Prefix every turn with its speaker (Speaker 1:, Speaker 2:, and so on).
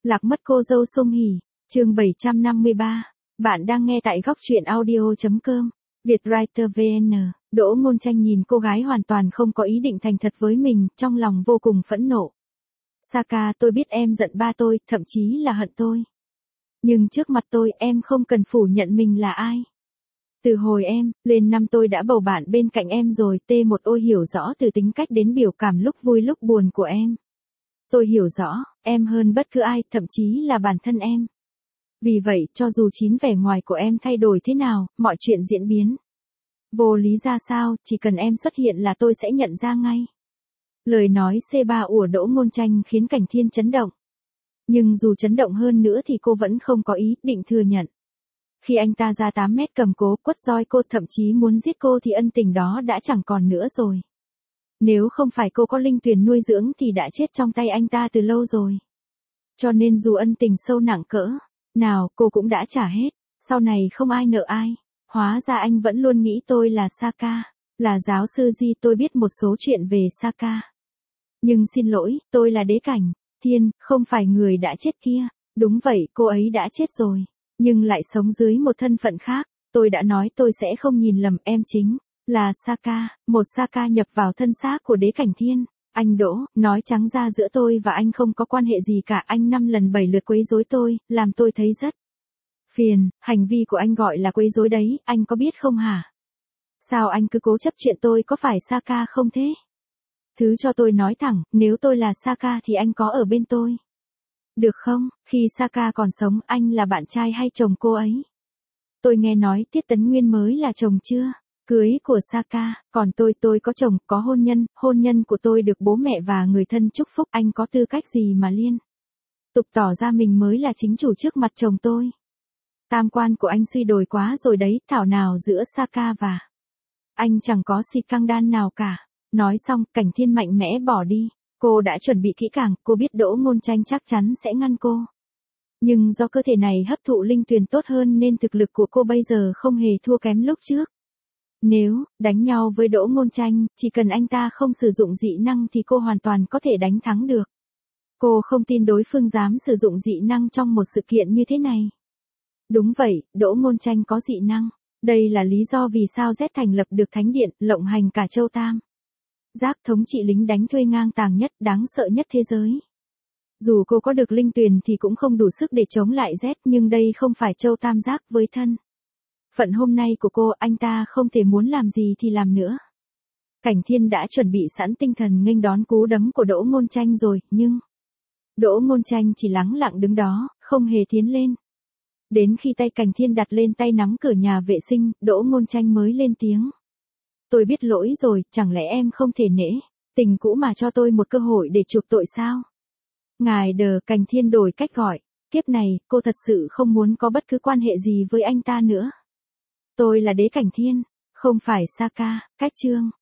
Speaker 1: Lạc mất cô dâu Song Hỷ, chương 753. Bạn đang nghe tại góc truyện audio.com. Vietwriter VN. Đỗ Ngôn Tranh nhìn cô gái hoàn toàn không có ý định thành thật với mình, trong lòng vô cùng phẫn nộ. Saka, tôi biết em giận ba tôi, thậm chí là hận tôi. Nhưng trước mặt tôi, em không cần phủ nhận mình là ai. Từ hồi em lên năm tôi đã bầu bạn bên cạnh em rồi. T1 Ôi hiểu rõ từ tính cách đến biểu cảm lúc vui lúc buồn của em. Tôi hiểu rõ em hơn bất cứ ai, thậm chí là bản thân em. Vì vậy, cho dù chín vẻ ngoài của em thay đổi thế nào, mọi chuyện diễn biến vô lý ra sao, chỉ cần em xuất hiện là tôi sẽ nhận ra ngay. Lời nói C3 của Đỗ Ngôn Tranh khiến Cảnh Thiên chấn động. Nhưng dù chấn động hơn nữa thì cô vẫn không có ý định thừa nhận. Khi anh ta ra 8 mét cầm cố quất roi cô, thậm chí muốn giết cô thì ân tình đó đã chẳng còn nữa rồi. Nếu không phải cô có linh tuyền nuôi dưỡng thì đã chết trong tay anh ta từ lâu rồi. Cho nên dù ân tình sâu nặng cỡ nào cô cũng đã trả hết, sau này không ai nợ ai. Hóa ra anh vẫn luôn nghĩ tôi là Saka, là giáo sư Di. Tôi biết một số chuyện về Saka. Nhưng xin lỗi, tôi là Đế Cảnh Thiên, không phải người đã chết kia. Đúng vậy, cô ấy đã chết rồi, nhưng lại sống dưới một thân phận khác. Tôi đã nói tôi sẽ không nhìn lầm, em chính là Saka, một Saka nhập vào thân xác của Đế Cảnh Thiên. Anh Đỗ, nói trắng ra giữa tôi và anh không có quan hệ gì cả. Anh 5 lần 7 lượt quấy rối tôi, làm tôi thấy rất phiền. Hành vi của anh gọi là quấy rối đấy, anh có biết không hả? Sao anh cứ cố chấp chuyện tôi có phải Saka không thế? Thứ cho tôi nói thẳng, nếu tôi là Saka thì anh có ở bên tôi. Được không? Khi Saka còn sống, anh là bạn trai hay chồng cô ấy? Tôi nghe nói Tiết Tấn Nguyên mới là chồng chưa cưới của Saka, còn tôi có chồng, có hôn nhân của tôi được bố mẹ và người thân chúc phúc. Anh có tư cách gì mà liên tục tỏ ra mình mới là chính chủ trước mặt chồng tôi? Tam quan của anh suy đồi quá rồi đấy, thảo nào giữa Saka và anh chẳng có scandal nào cả. Nói xong, Cảnh Thiên mạnh mẽ bỏ đi. Cô đã chuẩn bị kỹ càng, cô biết Đỗ Ngôn Tranh chắc chắn sẽ ngăn cô. Nhưng do cơ thể này hấp thụ linh tuyền tốt hơn nên thực lực của cô bây giờ không hề thua kém lúc trước. Nếu đánh nhau với Đỗ Ngôn Tranh, chỉ cần anh ta không sử dụng dị năng thì cô hoàn toàn có thể đánh thắng được. Cô không tin đối phương dám sử dụng dị năng trong một sự kiện như thế này. Đúng vậy, Đỗ Ngôn Tranh có dị năng. Đây là lý do vì sao Z thành lập được thánh điện, lộng hành cả châu Tam Giác, thống trị lính đánh thuê ngang tàng nhất, đáng sợ nhất thế giới. Dù cô có được linh tuyền thì cũng không đủ sức để chống lại Z, nhưng đây không phải châu Tam Giác với thân phận hôm nay của cô, anh ta không thể muốn làm gì thì làm nữa. Cảnh Thiên đã chuẩn bị sẵn tinh thần nghênh đón cú đấm của Đỗ Ngôn Tranh rồi, nhưng Đỗ Ngôn Tranh chỉ lắng lặng đứng đó, không hề tiến lên. Đến khi tay Cảnh Thiên đặt lên tay nắm cửa nhà vệ sinh, Đỗ Ngôn Tranh mới lên tiếng. Tôi biết lỗi rồi, chẳng lẽ em không thể nể tình cũ mà cho tôi một cơ hội để chuộc tội sao? Ngài Đờ, Cảnh Thiên đổi cách gọi. Kiếp này, cô thật sự không muốn có bất cứ quan hệ gì với anh ta nữa. Tôi là Đế Cảnh Thiên, không phải Saka. Cách chương